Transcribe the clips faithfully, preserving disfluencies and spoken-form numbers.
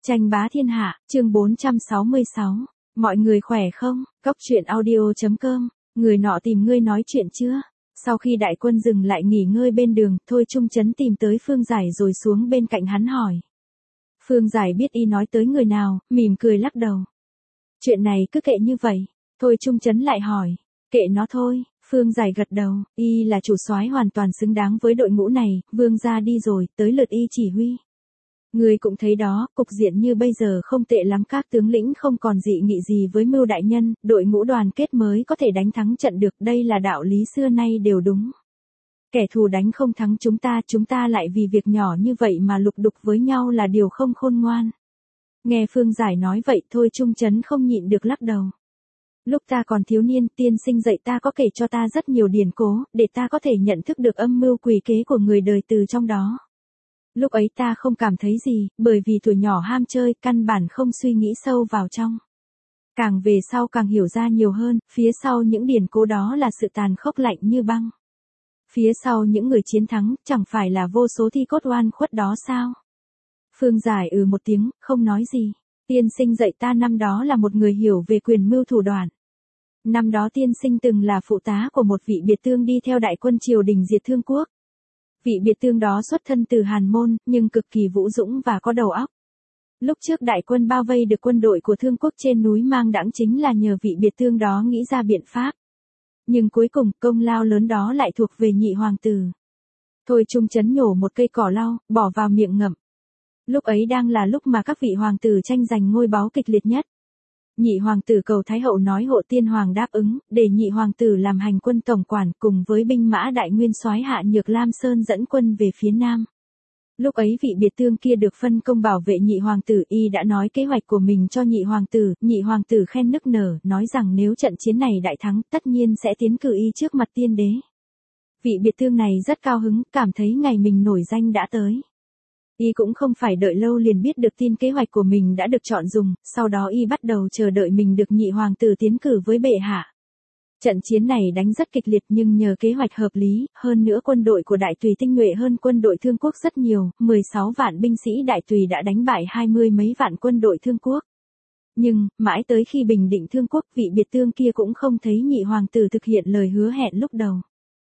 Tranh bá thiên hạ, chương bốn trăm sáu mươi sáu. Mọi người khỏe không? Cốc truyện audio chấm com. Người nọ tìm ngươi nói chuyện chưa? Sau khi đại quân dừng lại nghỉ ngơi bên đường, Thôi Trung Chấn tìm tới Phương Giải rồi xuống bên cạnh hắn hỏi. Phương Giải biết y nói tới người nào, mỉm cười lắc đầu. Chuyện này cứ kệ như vậy. Thôi Trung Chấn lại hỏi. Kệ nó thôi. Phương Giải gật đầu, y là chủ soái hoàn toàn xứng đáng với đội ngũ này, Vương gia đi rồi, tới lượt y chỉ huy. Ngươi cũng thấy đó, cục diện như bây giờ không tệ lắm, các tướng lĩnh không còn dị nghị gì với Mưu đại nhân, đội ngũ đoàn kết mới có thể đánh thắng trận được, đây là đạo lý xưa nay đều đúng. Kẻ thù đánh không thắng chúng ta, chúng ta lại vì việc nhỏ như vậy mà lục đục với nhau là điều không khôn ngoan. Nghe Phương Giải nói vậy Thôi Trung Chấn không nhịn được lắc đầu. Lúc ta còn thiếu niên, tiên sinh dạy ta có kể cho ta rất nhiều điển cố, để ta có thể nhận thức được âm mưu quỷ kế của người đời từ trong đó. Lúc ấy ta không cảm thấy gì, bởi vì tuổi nhỏ ham chơi, căn bản không suy nghĩ sâu vào trong. Càng về sau càng hiểu ra nhiều hơn, phía sau những điển cố đó là sự tàn khốc lạnh như băng. Phía sau những người chiến thắng, chẳng phải là vô số thi cốt oan khuất đó sao? Phương Giải ừ một tiếng, không nói gì. Tiên sinh dạy ta năm đó là một người hiểu về quyền mưu thủ đoạn. Năm đó tiên sinh từng là phụ tá của một vị biệt tương đi theo đại quân triều đình diệt Thương Quốc. Vị biệt tương đó xuất thân từ Hàn Môn, nhưng cực kỳ vũ dũng và có đầu óc. Lúc trước đại quân bao vây được quân đội của Thương Quốc trên núi Mang Đãng chính là nhờ vị biệt tương đó nghĩ ra biện pháp. Nhưng cuối cùng công lao lớn đó lại thuộc về nhị hoàng tử. Thôi Trung Chấn nhổ một cây cỏ lau, bỏ vào miệng ngậm. Lúc ấy đang là lúc mà các vị hoàng tử tranh giành ngôi báu kịch liệt nhất. Nhị hoàng tử cầu Thái hậu nói Hộ Tiên Hoàng đáp ứng, để nhị hoàng tử làm hành quân tổng quản cùng với binh mã đại nguyên soái Hạ Nhược Lam Sơn dẫn quân về phía nam. Lúc ấy vị biệt tương kia được phân công bảo vệ nhị hoàng tử, y đã nói kế hoạch của mình cho nhị hoàng tử, nhị hoàng tử khen nức nở, nói rằng nếu trận chiến này đại thắng, tất nhiên sẽ tiến cử y trước mặt tiên đế. Vị biệt tương này rất cao hứng, cảm thấy ngày mình nổi danh đã tới. Y cũng không phải đợi lâu liền biết được tin kế hoạch của mình đã được chọn dùng, sau đó y bắt đầu chờ đợi mình được nhị hoàng tử tiến cử với bệ hạ. Trận chiến này đánh rất kịch liệt nhưng nhờ kế hoạch hợp lý, hơn nữa quân đội của đại tùy tinh nhuệ hơn quân đội Thương Quốc rất nhiều, mười sáu vạn binh sĩ đại tùy đã đánh bại hai mươi mấy vạn quân đội Thương Quốc. Nhưng, mãi tới khi bình định Thương Quốc, vị biệt tương kia cũng không thấy nhị hoàng tử thực hiện lời hứa hẹn lúc đầu.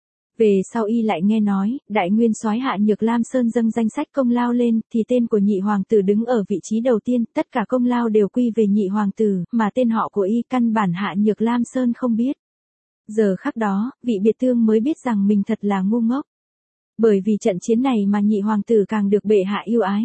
Về sau y lại nghe nói, đại nguyên soái Hạ Nhược Lam Sơn dâng danh sách công lao lên, thì tên của nhị hoàng tử đứng ở vị trí đầu tiên, tất cả công lao đều quy về nhị hoàng tử, mà tên họ của y căn bản Hạ Nhược Lam Sơn không biết. Giờ khắc đó, vị biệt tương mới biết rằng mình thật là ngu ngốc. Bởi vì trận chiến này mà nhị hoàng tử càng được bệ hạ yêu ái.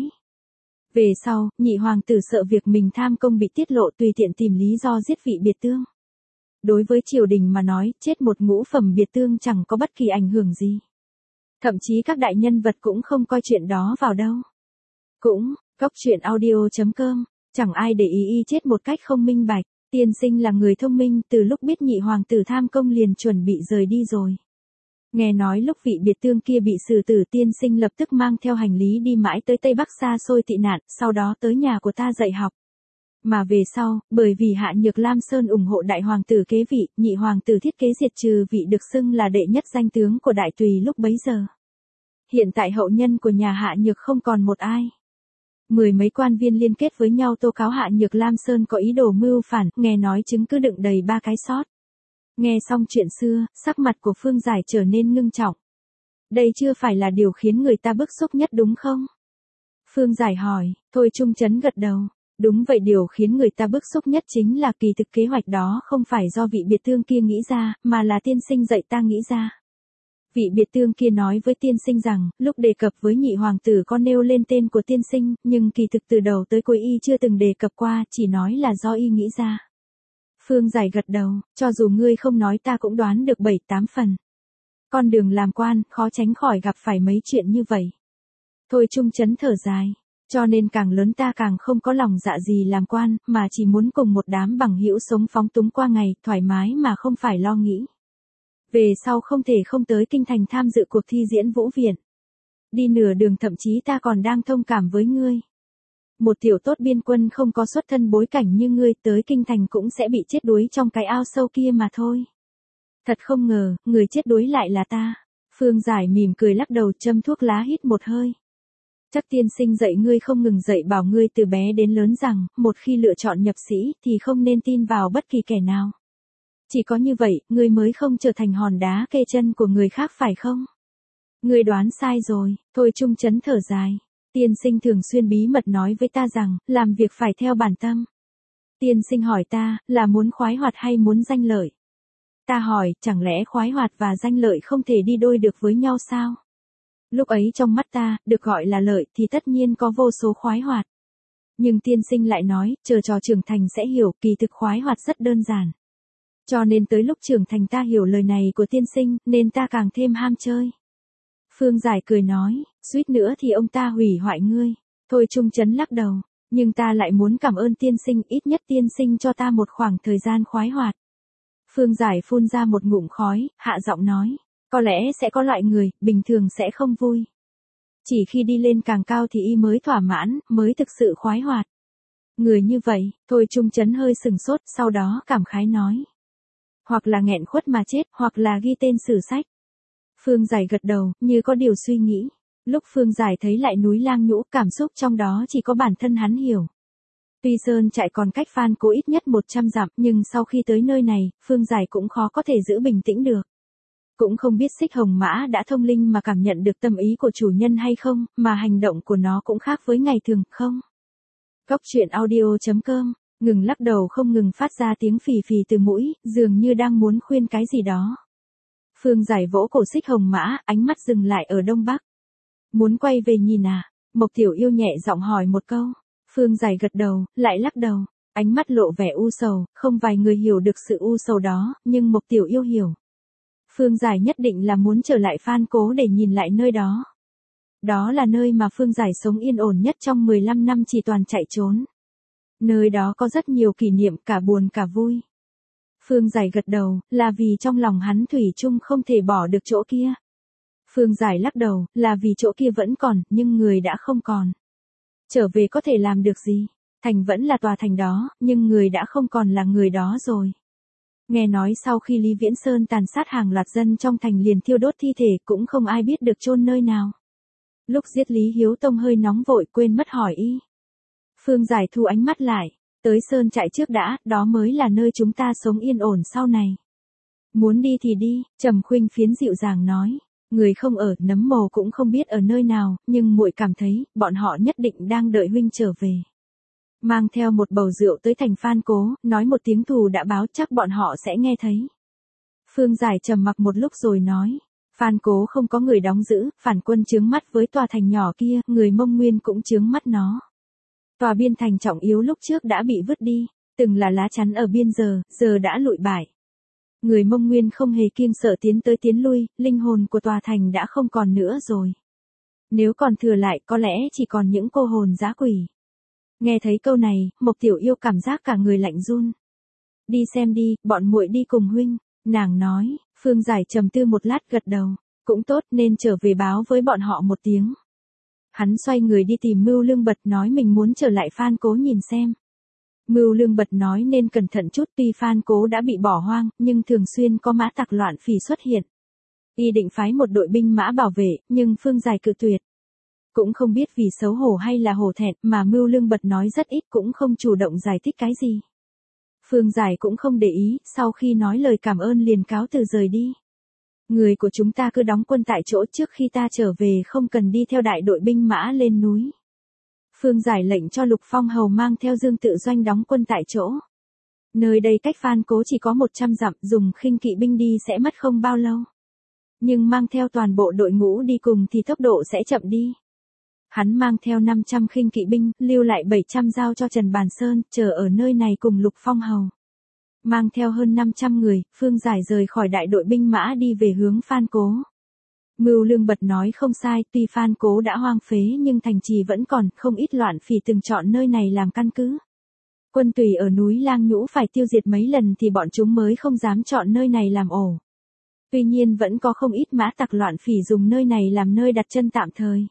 Về sau, nhị hoàng tử sợ việc mình tham công bị tiết lộ tùy tiện tìm lý do giết vị biệt tương. Đối với triều đình mà nói, chết một ngũ phẩm biệt tương chẳng có bất kỳ ảnh hưởng gì. Thậm chí các đại nhân vật cũng không coi chuyện đó vào đâu. Cũng, cốc truyện audio chấm com, chẳng ai để ý y chết một cách không minh bạch. Tiên sinh là người thông minh, từ lúc biết nhị hoàng tử tham công liền chuẩn bị rời đi rồi. Nghe nói lúc vị biệt tương kia bị xử tử, tiên sinh lập tức mang theo hành lý đi mãi tới Tây Bắc xa xôi tị nạn, sau đó tới nhà của ta dạy học. Mà về sau, bởi vì Hạ Nhược Lam Sơn ủng hộ đại hoàng tử kế vị, nhị hoàng tử thiết kế diệt trừ vị được xưng là đệ nhất danh tướng của đại tùy lúc bấy giờ. Hiện tại hậu nhân của nhà Hạ Nhược không còn một ai. Mười mấy quan viên liên kết với nhau tố cáo Hạ Nhược Lam Sơn có ý đồ mưu phản, nghe nói chứng cứ đựng đầy ba cái sót. Nghe xong chuyện xưa, sắc mặt của Phương Giải trở nên ngưng trọng. Đây chưa phải là điều khiến người ta bức xúc nhất đúng không? Phương Giải hỏi, Thôi Trung Chấn gật đầu. Đúng vậy, điều khiến người ta bức xúc nhất chính là kỳ thực kế hoạch đó không phải do vị biệt tương kia nghĩ ra, mà là tiên sinh dạy ta nghĩ ra. Vị biệt tương kia nói với tiên sinh rằng, lúc đề cập với nhị hoàng tử có nêu lên tên của tiên sinh, nhưng kỳ thực từ đầu tới cuối y chưa từng đề cập qua, chỉ nói là do y nghĩ ra. Phương Giải gật đầu, cho dù ngươi không nói ta cũng đoán được bảy tám phần. Con đường làm quan, khó tránh khỏi gặp phải mấy chuyện như vậy. Thôi Trung Chấn thở dài. Cho nên càng lớn ta càng không có lòng dạ gì làm quan, mà chỉ muốn cùng một đám bằng hữu sống phóng túng qua ngày, thoải mái mà không phải lo nghĩ. Về sau không thể không tới kinh thành tham dự cuộc thi diễn vũ viện. Đi nửa đường thậm chí ta còn đang thông cảm với ngươi. Một tiểu tốt biên quân không có xuất thân bối cảnh như ngươi tới kinh thành cũng sẽ bị chết đuối trong cái ao sâu kia mà thôi. Thật không ngờ, người chết đuối lại là ta. Phương Giải mỉm cười lắc đầu châm thuốc lá hít một hơi. Chắc tiên sinh dạy ngươi không ngừng dạy bảo ngươi từ bé đến lớn rằng, một khi lựa chọn nhập sĩ thì không nên tin vào bất kỳ kẻ nào. Chỉ có như vậy, ngươi mới không trở thành hòn đá kê chân của người khác phải không? Ngươi đoán sai rồi, Thôi Trung Chấn thở dài. Tiên sinh thường xuyên bí mật nói với ta rằng, làm việc phải theo bản tâm. Tiên sinh hỏi ta, là muốn khoái hoạt hay muốn danh lợi? Ta hỏi, chẳng lẽ khoái hoạt và danh lợi không thể đi đôi được với nhau sao? Lúc ấy trong mắt ta, được gọi là lợi thì tất nhiên có vô số khoái hoạt. Nhưng tiên sinh lại nói, chờ trò trưởng thành sẽ hiểu, kỳ thực khoái hoạt rất đơn giản. Cho nên tới lúc trưởng thành ta hiểu lời này của tiên sinh, nên ta càng thêm ham chơi. Phương Giải cười nói, suýt nữa thì ông ta hủy hoại ngươi. Thôi Trung Chấn lắc đầu, nhưng ta lại muốn cảm ơn tiên sinh, ít nhất tiên sinh cho ta một khoảng thời gian khoái hoạt. Phương Giải phun ra một ngụm khói, hạ giọng nói, có lẽ sẽ có loại người, bình thường sẽ không vui. Chỉ khi đi lên càng cao thì y mới thỏa mãn, mới thực sự khoái hoạt. Người như vậy, Thôi Trung Chấn hơi sừng sốt, sau đó cảm khái nói. Hoặc là nghẹn khuất mà chết, hoặc là ghi tên sử sách. Phương Giải gật đầu, như có điều suy nghĩ. Lúc Phương Giải thấy lại núi Lang Nhũ, cảm xúc trong đó chỉ có bản thân hắn hiểu. Tuy sơn trại còn cách Phan Cố ít nhất một trăm dặm, nhưng sau khi tới nơi này, Phương Giải cũng khó có thể giữ bình tĩnh được. Cũng không biết Xích Hồng Mã đã thông linh mà cảm nhận được tâm ý của chủ nhân hay không, mà hành động của nó cũng khác với ngày thường, không? Cóc truyện audio chấm com, ngừng lắc đầu không ngừng phát ra tiếng phì phì từ mũi, dường như đang muốn khuyên cái gì đó. Phương Giải vỗ cổ Xích Hồng Mã, ánh mắt dừng lại ở đông bắc. Muốn quay về nhìn à? Mộc Tiểu Yêu nhẹ giọng hỏi một câu. Phương Giải gật đầu, lại lắc đầu, ánh mắt lộ vẻ u sầu, không vài người hiểu được sự u sầu đó, nhưng Mộc Tiểu Yêu hiểu. Phương Giải nhất định là muốn trở lại Phan Cố để nhìn lại nơi đó. Đó là nơi mà Phương Giải sống yên ổn nhất trong mười lăm năm chỉ toàn chạy trốn. Nơi đó có rất nhiều kỷ niệm cả buồn cả vui. Phương Giải gật đầu, là vì trong lòng hắn thủy chung không thể bỏ được chỗ kia. Phương Giải lắc đầu, là vì chỗ kia vẫn còn, nhưng người đã không còn. Trở về có thể làm được gì? Thành vẫn là tòa thành đó, nhưng người đã không còn là người đó rồi. Nghe nói sau khi Lý Viễn Sơn tàn sát hàng loạt dân trong thành liền thiêu đốt thi thể, cũng không ai biết được chôn nơi nào. Lúc giết Lý Hiếu Tông hơi nóng vội quên mất hỏi y. Phương Giải thu ánh mắt lại, tới sơn trại trước đã, đó mới là nơi chúng ta sống yên ổn sau này. Muốn đi thì đi, Trầm Khuynh Phiến dịu dàng nói, người không ở, nấm mồ cũng không biết ở nơi nào, nhưng muội cảm thấy, bọn họ nhất định đang đợi huynh trở về. Mang theo một bầu rượu tới thành Phan Cố, nói một tiếng thù đã báo, chắc bọn họ sẽ nghe thấy. Phương Giải trầm mặc một lúc rồi nói, Phan Cố không có người đóng giữ, phản quân chướng mắt với tòa thành nhỏ kia, người Mông Nguyên cũng chướng mắt nó. Tòa biên thành trọng yếu lúc trước đã bị vứt đi, từng là lá chắn ở biên giờ, giờ đã lụi bại. Người Mông Nguyên không hề kiêng sợ tiến tới tiến lui, linh hồn của tòa thành đã không còn nữa rồi. Nếu còn thừa lại có lẽ chỉ còn những cô hồn dã quỷ. Nghe thấy câu này, Mộc Tiểu Yêu cảm giác cả người lạnh run. Đi xem đi, bọn muội đi cùng huynh, nàng nói. Phương Giải trầm tư một lát gật đầu, cũng tốt nên trở về báo với bọn họ một tiếng. Hắn xoay người đi tìm Mưu Lương Bật nói mình muốn trở lại Phan Cố nhìn xem. Mưu Lương Bật nói nên cẩn thận chút, tuy Phan Cố đã bị bỏ hoang, nhưng thường xuyên có mã tặc loạn phỉ xuất hiện. Y định phái một đội binh mã bảo vệ, nhưng Phương Giải cự tuyệt. Cũng không biết vì xấu hổ hay là hổ thẹn mà Mưu Lương Bật nói rất ít, cũng không chủ động giải thích cái gì. Phương Giải cũng không để ý, sau khi nói lời cảm ơn liền cáo từ rời đi. Người của chúng ta cứ đóng quân tại chỗ, trước khi ta trở về không cần đi theo đại đội binh mã lên núi. Phương Giải lệnh cho Lục Phong Hầu mang theo Dương Tự Doanh đóng quân tại chỗ. Nơi đây cách Phan Cố chỉ có một trăm dặm, dùng khinh kỵ binh đi sẽ mất không bao lâu. Nhưng mang theo toàn bộ đội ngũ đi cùng thì tốc độ sẽ chậm đi. Hắn mang theo năm trăm khinh kỵ binh, lưu lại bảy trăm giao cho Trần Bàn Sơn, chờ ở nơi này cùng Lục Phong Hầu. Mang theo hơn năm trăm người, Phương Giải rời khỏi đại đội binh mã đi về hướng Phan Cố. Mưu Lương Bật nói không sai, tuy Phan Cố đã hoang phế nhưng thành trì vẫn còn, không ít loạn phỉ từng chọn nơi này làm căn cứ. Quân tùy ở núi Lang Nhũ phải tiêu diệt mấy lần thì bọn chúng mới không dám chọn nơi này làm ổ. Tuy nhiên vẫn có không ít mã tặc loạn phỉ dùng nơi này làm nơi đặt chân tạm thời.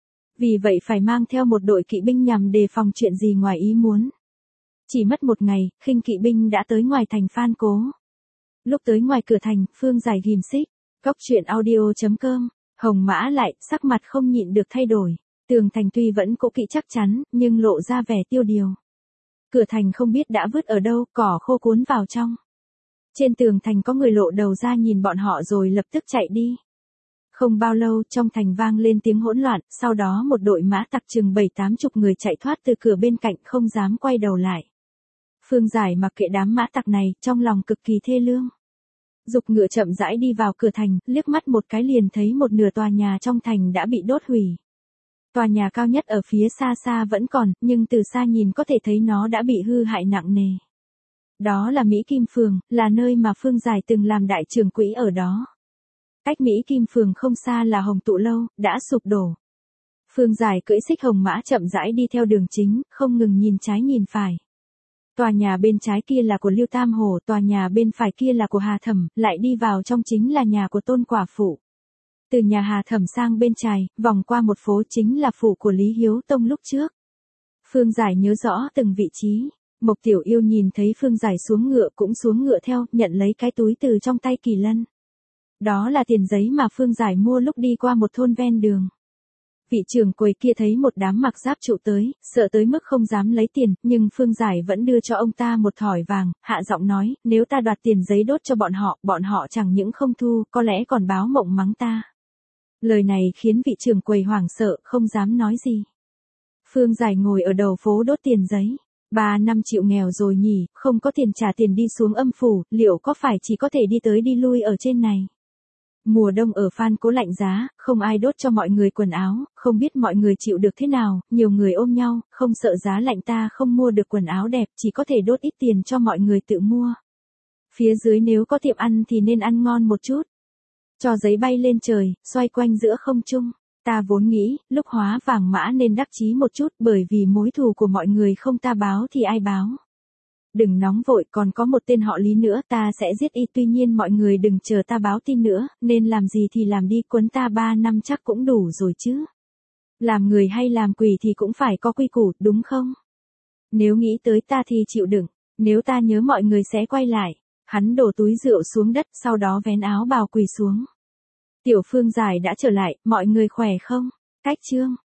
Vì vậy phải mang theo một đội kỵ binh nhằm đề phòng chuyện gì ngoài ý muốn. Chỉ mất một ngày, khinh kỵ binh đã tới ngoài thành Phan Cố. Lúc tới ngoài cửa thành, Phương Giải ghim xích. Cóc truyện audio chấm com, Hồng Mã lại, sắc mặt không nhịn được thay đổi. Tường thành tuy vẫn cũ kỹ chắc chắn, nhưng lộ ra vẻ tiêu điều. Cửa thành không biết đã vứt ở đâu, cỏ khô cuốn vào trong. Trên tường thành có người lộ đầu ra nhìn bọn họ rồi lập tức chạy đi. Không bao lâu trong thành vang lên tiếng hỗn loạn, sau đó một đội mã tặc chừng bảy tám chục người chạy thoát từ cửa bên cạnh không dám quay đầu lại. Phương Giải mặc kệ đám mã tặc này, trong lòng cực kỳ thê lương. Dục ngựa chậm rãi đi vào cửa thành, liếc mắt một cái liền thấy một nửa tòa nhà trong thành đã bị đốt hủy. Tòa nhà cao nhất ở phía xa xa vẫn còn, nhưng từ xa nhìn có thể thấy nó đã bị hư hại nặng nề. Đó là Mỹ Kim Phường, là nơi mà Phương Giải từng làm đại trưởng quỹ ở đó. Cách Mỹ Kim Phường không xa là Hồng Tụ Lâu, đã sụp đổ. Phương Giải cưỡi xích hồng mã chậm rãi đi theo đường chính, không ngừng nhìn trái nhìn phải. Tòa nhà bên trái kia là của Lưu Tam Hổ, tòa nhà bên phải kia là của Hà Thẩm, lại đi vào trong chính là nhà của Tôn Quả Phụ. Từ nhà Hà Thẩm sang bên trái, vòng qua một phố chính là phủ của Lý Hiếu Tông lúc trước. Phương Giải nhớ rõ từng vị trí. Mộc Tiểu Yêu nhìn thấy Phương Giải xuống ngựa cũng xuống ngựa theo, nhận lấy cái túi từ trong tay Kỳ Lân. Đó là tiền giấy mà Phương Giải mua lúc đi qua một thôn ven đường. Vị trưởng quầy kia thấy một đám mặc giáp trụ tới, sợ tới mức không dám lấy tiền, nhưng Phương Giải vẫn đưa cho ông ta một thỏi vàng, hạ giọng nói, nếu ta đoạt tiền giấy đốt cho bọn họ, bọn họ chẳng những không thu, có lẽ còn báo mộng mắng ta. Lời này khiến vị trưởng quầy hoảng sợ, không dám nói gì. Phương Giải ngồi ở đầu phố đốt tiền giấy. Ba năm chịu nghèo rồi nhỉ, không có tiền trả tiền đi xuống âm phủ, liệu có phải chỉ có thể đi tới đi lui ở trên này? Mùa đông ở Phan Cố lạnh giá, không ai đốt cho mọi người quần áo, không biết mọi người chịu được thế nào, nhiều người ôm nhau, không sợ giá lạnh ta không mua được quần áo đẹp, chỉ có thể đốt ít tiền cho mọi người tự mua. Phía dưới nếu có tiệm ăn thì nên ăn ngon một chút. Cho giấy bay lên trời, xoay quanh giữa không trung. Ta vốn nghĩ, lúc hóa vàng mã nên đắc chí một chút bởi vì mối thù của mọi người không ta báo thì ai báo. Đừng nóng vội, còn có một tên họ Lý nữa, ta sẽ giết y, tuy nhiên mọi người đừng chờ ta báo tin nữa, nên làm gì thì làm đi, quấn ta ba năm chắc cũng đủ rồi chứ. Làm người hay làm quỷ thì cũng phải có quy củ, đúng không? Nếu nghĩ tới ta thì chịu đựng, nếu ta nhớ mọi người sẽ quay lại. Hắn đổ túi rượu xuống đất, sau đó vén áo bào quỳ xuống. Tiểu Phương Giải đã trở lại, mọi người khỏe không? Cách chương